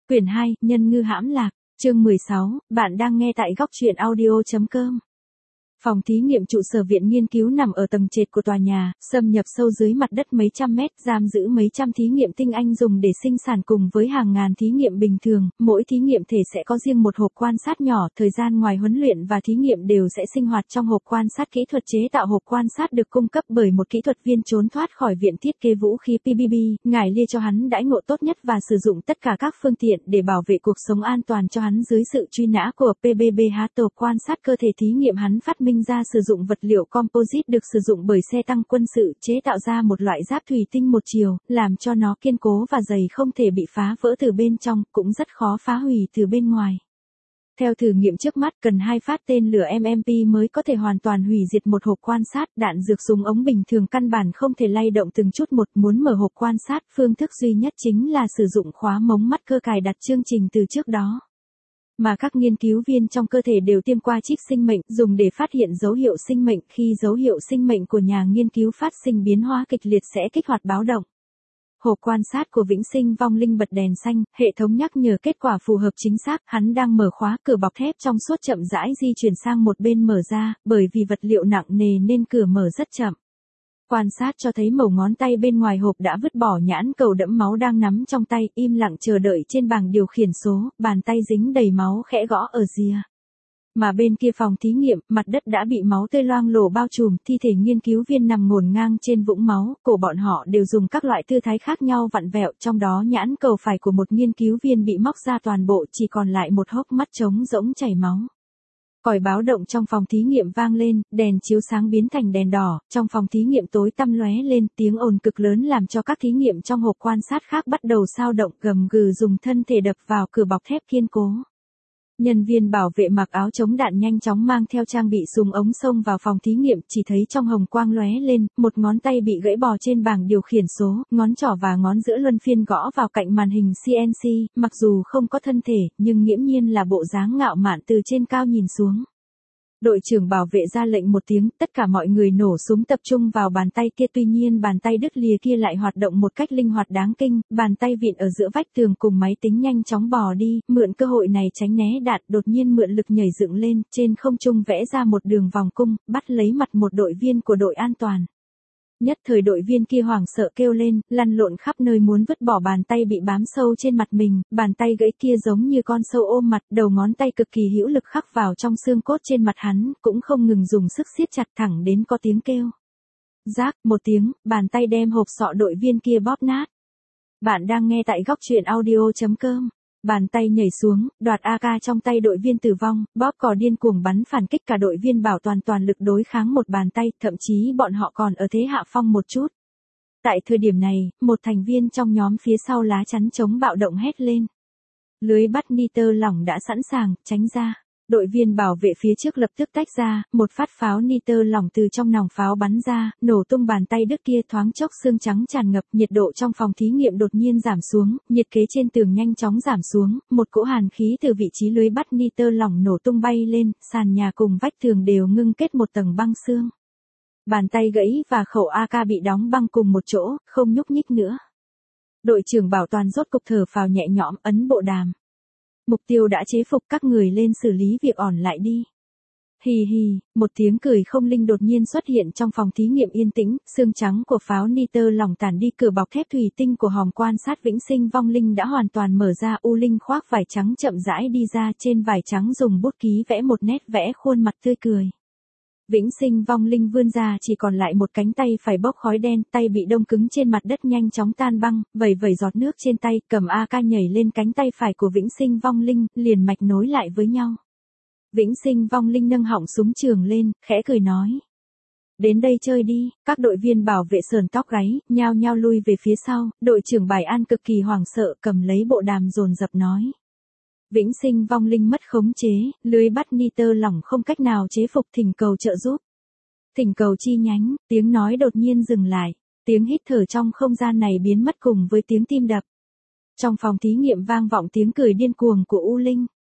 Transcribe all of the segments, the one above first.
Quyển 2, Nhân ngư hãm lạc, chương 16, bạn đang nghe tại góc truyện audio.com. Phòng thí nghiệm trụ sở viện nghiên cứu nằm ở tầng trệt của tòa nhà, xâm nhập sâu dưới mặt đất mấy trăm mét, giam giữ mấy trăm thí nghiệm tinh anh dùng để sinh sản cùng với hàng ngàn thí nghiệm bình thường. Mỗi thí nghiệm thể sẽ có riêng một hộp quan sát nhỏ, thời gian ngoài huấn luyện và thí nghiệm đều sẽ sinh hoạt trong hộp quan sát. Kỹ thuật chế tạo hộp quan sát được cung cấp bởi một kỹ thuật viên trốn thoát khỏi viện thiết kế vũ khí PBB, ngài Lia cho hắn đãi ngộ tốt nhất và sử dụng tất cả các phương tiện để bảo vệ cuộc sống an toàn cho hắn dưới sự truy nã của PBB. Hộp quan sát cơ thể thí nghiệm hắn phát minh ra sử dụng vật liệu composite được sử dụng bởi xe tăng quân sự, chế tạo ra một loại giáp thủy tinh một chiều, làm cho nó kiên cố và dày không thể bị phá vỡ từ bên trong, cũng rất khó phá hủy từ bên ngoài. Theo thử nghiệm trước mắt, cần 2 phát tên lửa MMP mới có thể hoàn toàn hủy diệt một hộp quan sát. Đạn dược súng ống bình thường căn bản không thể lay động từng chút một. Muốn mở hộp quan sát, phương thức duy nhất chính là sử dụng khóa mống mắt cơ cài đặt chương trình từ trước đó. Mà các nghiên cứu viên trong cơ thể đều tiêm qua chip sinh mệnh, dùng để phát hiện dấu hiệu sinh mệnh. Khi dấu hiệu sinh mệnh của nhà nghiên cứu phát sinh biến hóa kịch liệt sẽ kích hoạt báo động. Hộp quan sát của Vĩnh Sinh Vong Linh bật đèn xanh, hệ thống nhắc nhở kết quả phù hợp chính xác. Hắn đang mở khóa, cửa bọc thép trong suốt chậm rãi di chuyển sang một bên mở ra, bởi vì vật liệu nặng nề nên cửa mở rất chậm. Quan sát cho thấy mẩu ngón tay bên ngoài hộp đã vứt bỏ nhãn cầu đẫm máu đang nắm trong tay, im lặng chờ đợi trên bảng điều khiển số, bàn tay dính đầy máu khẽ gõ ở rìa. Mà bên kia phòng thí nghiệm, mặt đất đã bị máu tươi loang lổ bao trùm, thi thể nghiên cứu viên nằm ngổn ngang trên vũng máu, cổ bọn họ đều dùng các loại tư thái khác nhau vặn vẹo, trong đó nhãn cầu phải của một nghiên cứu viên bị móc ra toàn bộ, chỉ còn lại một hốc mắt trống rỗng chảy máu. Còi báo động trong phòng thí nghiệm vang lên, đèn chiếu sáng biến thành đèn đỏ, trong phòng thí nghiệm tối tăm lóe lên, tiếng ồn cực lớn làm cho các thí nghiệm trong hộp quan sát khác bắt đầu xao động, gầm gừ dùng thân thể đập vào cửa bọc thép kiên cố. Nhân viên bảo vệ mặc áo chống đạn nhanh chóng mang theo trang bị súng ống xông vào phòng thí nghiệm, chỉ thấy trong hồng quang lóe lên, một ngón tay bị gãy bò trên bảng điều khiển số, ngón trỏ và ngón giữa luân phiên gõ vào cạnh màn hình CNC, mặc dù không có thân thể, nhưng nghiễm nhiên là bộ dáng ngạo mạn từ trên cao nhìn xuống. Đội trưởng bảo vệ ra lệnh một tiếng, tất cả mọi người nổ súng tập trung vào bàn tay kia, tuy nhiên bàn tay đứt lìa kia lại hoạt động một cách linh hoạt đáng kinh, bàn tay vịn ở giữa vách tường cùng máy tính nhanh chóng bò đi, mượn cơ hội này tránh né đạn, đột nhiên mượn lực nhảy dựng lên, trên không trung vẽ ra một đường vòng cung, bắt lấy mặt một đội viên của đội an toàn. Nhất thời đội viên kia hoảng sợ kêu lên, lăn lộn khắp nơi muốn vứt bỏ bàn tay bị bám sâu trên mặt mình, bàn tay gãy kia giống như con sâu ôm mặt, đầu ngón tay cực kỳ hữu lực khắc vào trong xương cốt trên mặt hắn, cũng không ngừng dùng sức siết chặt thẳng đến có tiếng kêu. Rác, một tiếng, bàn tay đem hộp sọ đội viên kia bóp nát. Bạn đang nghe tại góc truyện audio.com. Bàn tay nhảy xuống, đoạt AK trong tay đội viên tử vong, bóp cò điên cuồng bắn phản kích, cả đội viên bảo toàn lực đối kháng một bàn tay, thậm chí bọn họ còn ở thế hạ phong một chút. Tại thời điểm này, một thành viên trong nhóm phía sau lá chắn chống bạo động hét lên. Lưới bắt nitơ lỏng đã sẵn sàng, tránh ra. Đội viên bảo vệ phía trước lập tức tách ra, một phát pháo nitơ lỏng từ trong nòng pháo bắn ra, nổ tung bàn tay đứt kia, thoáng chốc xương trắng tràn ngập, nhiệt độ trong phòng thí nghiệm đột nhiên giảm xuống, nhiệt kế trên tường nhanh chóng giảm xuống, một cỗ hàn khí từ vị trí lưới bắt nitơ lỏng nổ tung bay lên, sàn nhà cùng vách tường đều ngưng kết một tầng băng xương. Bàn tay gãy và khẩu AK bị đóng băng cùng một chỗ, không nhúc nhích nữa. Đội trưởng bảo toàn rốt cục thở phào nhẹ nhõm, ấn bộ đàm. Mục tiêu đã chế phục, các người lên xử lý việc ỏn lại đi. Hì hì, một tiếng cười không linh đột nhiên xuất hiện trong phòng thí nghiệm yên tĩnh, xương trắng của pháo nitơ lỏng tản đi, cửa bọc thép thủy tinh của hòm quan sát Vĩnh Sinh Vong Linh đã hoàn toàn mở ra, U Linh khoác vải trắng chậm rãi đi ra, trên vải trắng dùng bút ký vẽ một nét vẽ khuôn mặt tươi cười. Vĩnh Sinh Vong Linh vươn ra, chỉ còn lại một cánh tay phải bốc khói đen, tay bị đông cứng trên mặt đất nhanh chóng tan băng, vẩy giọt nước trên tay, cầm AK nhảy lên cánh tay phải của Vĩnh Sinh Vong Linh, liền mạch nối lại với nhau. Vĩnh Sinh Vong Linh nâng họng súng trường lên, khẽ cười nói. Đến đây chơi đi, các đội viên bảo vệ sờn tóc gáy, nhao nhao lui về phía sau, đội trưởng Bài An cực kỳ hoảng sợ, cầm lấy bộ đàm dồn dập nói. Vĩnh Sinh Vong Linh mất khống chế, lưới bắt nitơ lỏng không cách nào chế phục, thỉnh cầu trợ giúp. Thỉnh cầu chi nhánh, tiếng nói đột nhiên dừng lại, tiếng hít thở trong không gian này biến mất cùng với tiếng tim đập. Trong phòng thí nghiệm vang vọng tiếng cười điên cuồng của U Linh.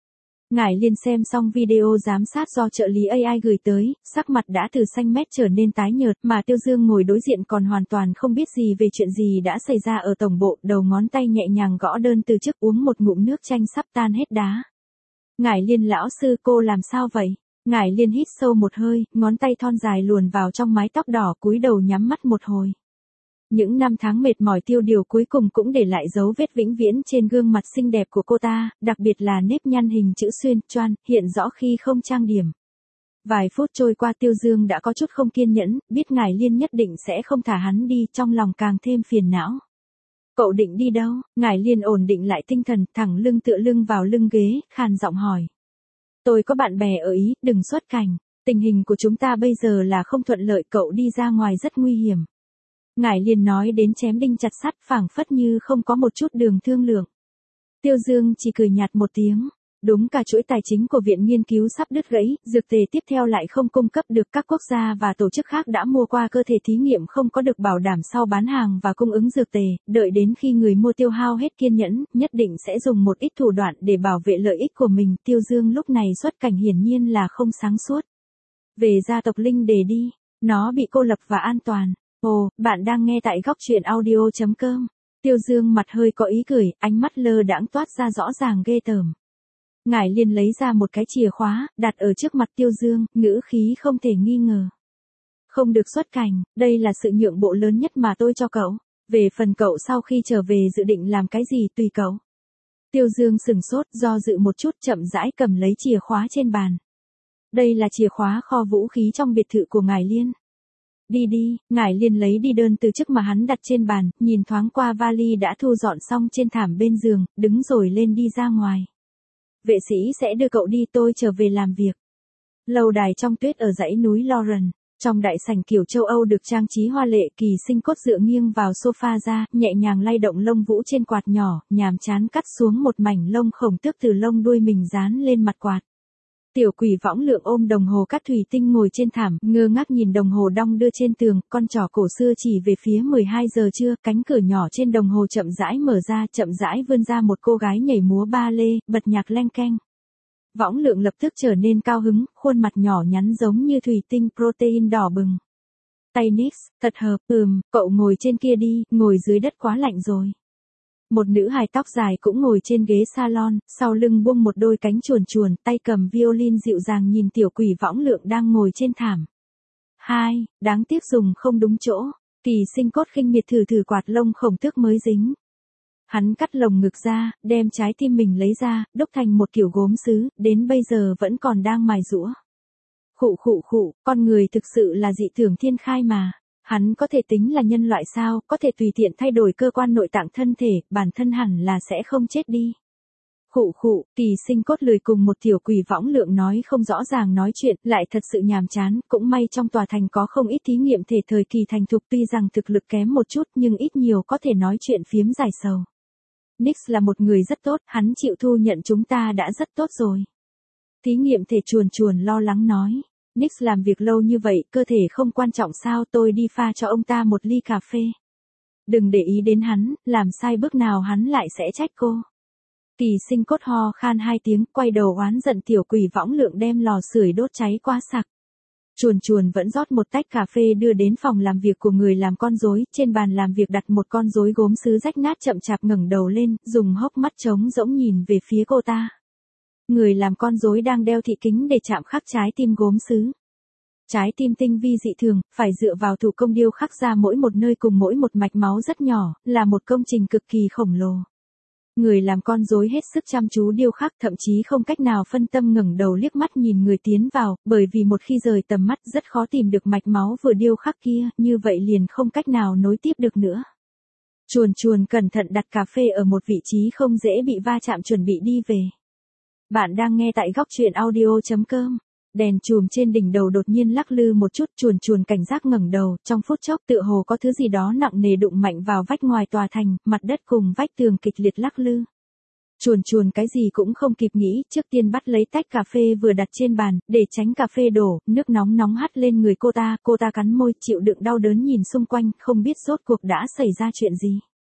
Ngải Liên xem xong video giám sát do trợ lý AI gửi tới, sắc mặt đã từ xanh mét trở nên tái nhợt, mà Tiêu Dương ngồi đối diện còn hoàn toàn không biết gì về chuyện gì đã xảy ra ở tổng bộ, đầu ngón tay nhẹ nhàng gõ đơn từ chức, uống một ngụm nước chanh sắp tan hết đá. Ngải Liên lão sư, cô làm sao vậy? Ngải Liên hít sâu một hơi, ngón tay thon dài luồn vào trong mái tóc đỏ, cúi đầu nhắm mắt một hồi. Những năm tháng mệt mỏi tiêu điều cuối cùng cũng để lại dấu vết vĩnh viễn trên gương mặt xinh đẹp của cô ta, đặc biệt là nếp nhăn hình chữ xuyên, choan, hiện rõ khi không trang điểm. Vài phút trôi qua Tiêu Dương đã có chút không kiên nhẫn, biết Ngải Liên nhất định sẽ không thả hắn đi, trong lòng càng thêm phiền não. Cậu định đi đâu? Ngải Liên ổn định lại tinh thần, thẳng lưng tựa lưng vào lưng ghế, khàn giọng hỏi. Tôi có bạn bè ở Ý, đừng xuất cảnh. Tình hình của chúng ta bây giờ là không thuận lợi, cậu đi ra ngoài rất nguy hiểm. Ngải Liên nói đến chém đinh chặt sắt, phảng phất như không có một chút đường thương lượng. Tiêu Dương chỉ cười nhạt một tiếng. Đúng, cả chuỗi tài chính của viện nghiên cứu sắp đứt gãy, dược tề tiếp theo lại không cung cấp được, các quốc gia và tổ chức khác đã mua qua cơ thể thí nghiệm không có được bảo đảm sau bán hàng và cung ứng dược tề, đợi đến khi người mua tiêu hao hết kiên nhẫn, nhất định sẽ dùng một ít thủ đoạn để bảo vệ lợi ích của mình. Tiêu Dương lúc này xuất cảnh hiển nhiên là không sáng suốt. Về gia tộc Linh Đề đi, nó bị cô lập và an toàn. Ồ, bạn đang nghe tại góc truyện audio.com. Tiêu Dương mặt hơi có ý cười, ánh mắt lơ đãng toát ra rõ ràng ghê tởm. Ngải Liên lấy ra một cái chìa khóa, đặt ở trước mặt Tiêu Dương, ngữ khí không thể nghi ngờ. Không được xuất cảnh, đây là sự nhượng bộ lớn nhất mà tôi cho cậu. Về phần cậu sau khi trở về dự định làm cái gì tùy cậu. Tiêu Dương sừng sốt, do dự một chút, chậm rãi cầm lấy chìa khóa trên bàn. Đây là chìa khóa kho vũ khí trong biệt thự của Ngải Liên. Đi đi, Ngải Liên lấy đi đơn từ chức mà hắn đặt trên bàn, nhìn thoáng qua vali đã thu dọn xong trên thảm bên giường, đứng rồi lên đi ra ngoài. Vệ sĩ sẽ đưa cậu đi, tôi trở về làm việc. Lâu đài trong tuyết ở dãy núi Lauren, trong đại sảnh kiểu châu Âu được trang trí hoa lệ, Kỳ Sinh Cốt dựa nghiêng vào sofa ra, nhẹ nhàng lay động lông vũ trên quạt nhỏ, nhàm chán cắt xuống một mảnh lông khổng tước từ lông đuôi mình dán lên mặt quạt. Tiểu Quỷ Võng Lượng ôm đồng hồ cát thủy tinh ngồi trên thảm, ngơ ngác nhìn đồng hồ đong đưa trên tường, con trỏ cổ xưa chỉ về phía 12 giờ trưa, cánh cửa nhỏ trên đồng hồ chậm rãi mở ra, chậm rãi vươn ra một cô gái nhảy múa ba lê, bật nhạc leng keng. Võng Lượng lập tức trở nên cao hứng, khuôn mặt nhỏ nhắn giống như thủy tinh protein đỏ bừng. Tay Nix, thật hợp, cậu ngồi trên kia đi, ngồi dưới đất quá lạnh rồi. Một nữ hài tóc dài cũng ngồi trên ghế salon, sau lưng buông một đôi cánh chuồn chuồn, tay cầm violin dịu dàng nhìn Tiểu Quỷ Võng Lượng đang ngồi trên thảm. Đáng tiếc dùng không đúng chỗ. Kỳ Sinh Cốt khinh miệt thử quạt lông khổng tước mới dính. Hắn cắt lồng ngực ra, đem trái tim mình lấy ra, đúc thành một kiểu gốm sứ, đến bây giờ vẫn còn đang mài giũa. Khụ, con người thực sự là dị tưởng thiên khai mà. Hắn có thể tính là nhân loại sao, có thể tùy tiện thay đổi cơ quan nội tạng thân thể, bản thân hẳn là sẽ không chết đi. Kỳ Sinh Cốt lười cùng một Tiểu Quỷ Võng Lượng nói không rõ ràng nói chuyện, lại thật sự nhàm chán, cũng may trong tòa thành có không ít thí nghiệm thể thời kỳ thành thục, tuy rằng thực lực kém một chút nhưng ít nhiều có thể nói chuyện phiếm giải sầu. Nix là một người rất tốt, hắn chịu thu nhận chúng ta đã rất tốt rồi. Thí nghiệm thể chuồn lo lắng nói. Nix làm việc lâu như vậy, cơ thể không quan trọng sao, tôi đi pha cho ông ta một ly cà phê. Đừng để ý đến hắn, làm sai bước nào hắn lại sẽ trách cô. Kỳ Sinh Cốt ho khan 2 tiếng, quay đầu oán giận Tiểu Quỷ Võng Lượng đem lò sưởi đốt cháy quá sặc. Chuồn vẫn rót một tách cà phê đưa đến phòng làm việc của người làm con rối, trên bàn làm việc đặt một con rối gốm sứ rách nát, chậm chạp ngẩng đầu lên, dùng hốc mắt trống rỗng nhìn về phía cô ta. Người làm con rối đang đeo thị kính để chạm khắc trái tim gốm sứ. Trái tim tinh vi dị thường, phải dựa vào thủ công điêu khắc ra mỗi một nơi cùng mỗi một mạch máu rất nhỏ, là một công trình cực kỳ khổng lồ. Người làm con rối hết sức chăm chú điêu khắc, thậm chí không cách nào phân tâm ngẩng đầu liếc mắt nhìn người tiến vào, bởi vì một khi rời tầm mắt rất khó tìm được mạch máu vừa điêu khắc kia, như vậy liền không cách nào nối tiếp được nữa. Chuồn cẩn thận đặt cà phê ở một vị trí không dễ bị va chạm, chuẩn bị đi về. Bạn đang nghe tại góc truyện audio.com. Đèn chùm trên đỉnh đầu đột nhiên lắc lư một chút, chuồn cảnh giác ngẩng đầu, trong phút chốc tựa hồ có thứ gì đó nặng nề đụng mạnh vào vách ngoài tòa thành, mặt đất cùng vách tường kịch liệt lắc lư. Chuồn cái gì cũng không kịp nghĩ, trước tiên bắt lấy tách cà phê vừa đặt trên bàn, để tránh cà phê đổ, nước nóng hắt lên người cô ta cắn môi, chịu đựng đau đớn nhìn xung quanh, không biết rốt cuộc đã xảy ra chuyện gì.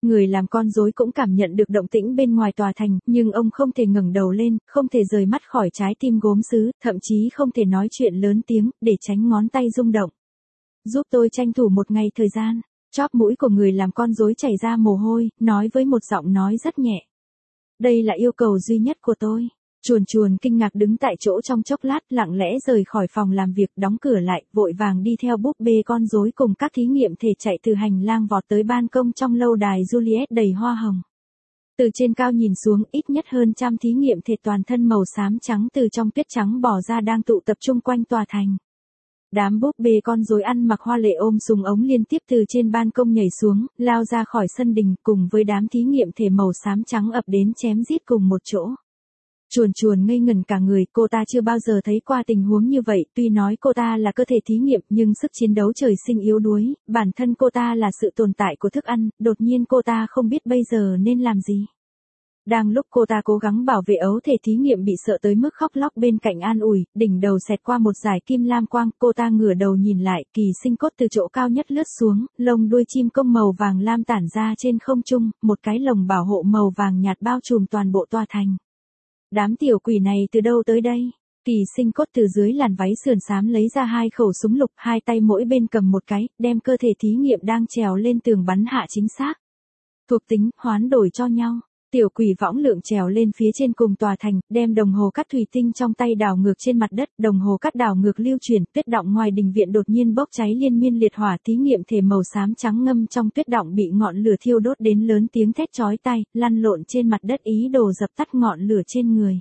Người làm con rối cũng cảm nhận được động tĩnh bên ngoài tòa thành, nhưng ông không thể ngẩng đầu lên, không thể rời mắt khỏi trái tim gốm sứ, thậm chí không thể nói chuyện lớn tiếng, để tránh ngón tay rung động. Giúp tôi tranh thủ một ngày thời gian. Chóp mũi của người làm con rối chảy ra mồ hôi, nói với một giọng nói rất nhẹ. Đây là yêu cầu duy nhất của tôi. Chuồn chuồn kinh ngạc đứng tại chỗ trong chốc lát, lặng lẽ rời khỏi phòng làm việc, đóng cửa lại, vội vàng đi theo búp bê con rối cùng các thí nghiệm thể chạy từ hành lang vọt tới ban công trong lâu đài Juliet đầy hoa hồng. Từ trên cao nhìn xuống, ít nhất hơn 100 thí nghiệm thể toàn thân màu xám trắng từ trong tuyết trắng bò ra đang tụ tập chung quanh tòa thành. Đám búp bê con rối ăn mặc hoa lệ ôm súng ống liên tiếp từ trên ban công nhảy xuống, lao ra khỏi sân đình, cùng với đám thí nghiệm thể màu xám trắng ập đến chém giết cùng một chỗ. Chuồn chuồn ngây ngẩn cả người, cô ta chưa bao giờ thấy qua tình huống như vậy, tuy nói cô ta là cơ thể thí nghiệm nhưng sức chiến đấu trời sinh yếu đuối, bản thân cô ta là sự tồn tại của thức ăn, đột nhiên cô ta không biết bây giờ nên làm gì. Đang lúc cô ta cố gắng bảo vệ ấu thể thí nghiệm bị sợ tới mức khóc lóc bên cạnh an ủi, đỉnh đầu xẹt qua một dải kim lam quang, cô ta ngửa đầu nhìn lại, kỳ sinh cốt từ chỗ cao nhất lướt xuống, lông đuôi chim công màu vàng lam tản ra trên không trung, một cái lồng bảo hộ màu vàng nhạt bao trùm toàn bộ tòa thành. Đám tiểu quỷ này từ đâu tới đây? Kỳ sinh cốt từ dưới làn váy sườn xám lấy ra 2 khẩu súng lục, 2 tay mỗi bên cầm một cái, đem cơ thể thí nghiệm đang trèo lên tường bắn hạ chính xác. Thuộc tính, hoán đổi cho nhau. Tiểu quỷ võng lượng trèo lên phía trên cùng tòa thành, đem đồng hồ cắt thủy tinh trong tay đảo ngược trên mặt đất, đồng hồ cắt đảo ngược lưu chuyển, tuyết động ngoài đình viện đột nhiên bốc cháy liên miên liệt hỏa, thí nghiệm thể màu xám trắng ngâm trong tuyết động bị ngọn lửa thiêu đốt đến lớn tiếng thét chói tai, lăn lộn trên mặt đất ý đồ dập tắt ngọn lửa trên người.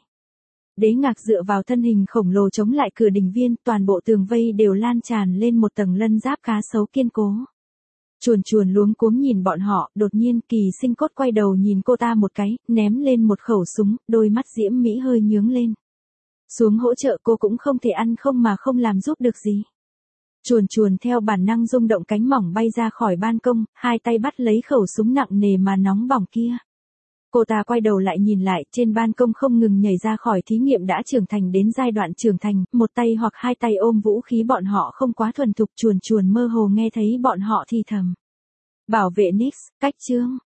Đế Ngạc dựa vào thân hình khổng lồ chống lại cửa đình viên, toàn bộ tường vây đều lan tràn lên một tầng lân giáp cá sấu kiên cố. Chuồn chuồn luống cuống nhìn bọn họ, đột nhiên kỳ sinh cốt quay đầu nhìn cô ta một cái, ném lên một khẩu súng, đôi mắt diễm mỹ hơi nhướng lên. Xuống hỗ trợ cô cũng không thể ăn không mà không làm giúp được gì. Chuồn chuồn theo bản năng rung động cánh mỏng bay ra khỏi ban công, 2 tay bắt lấy khẩu súng nặng nề mà nóng bỏng kia. Cô ta quay đầu lại nhìn lại, trên ban công không ngừng nhảy ra khỏi thí nghiệm đã trưởng thành đến giai đoạn trưởng thành, một tay hoặc 2 tay ôm vũ khí, bọn họ không quá thuần thục, chuồn chuồn mơ hồ nghe thấy bọn họ thì thầm. Bảo vệ Nix, cách chương.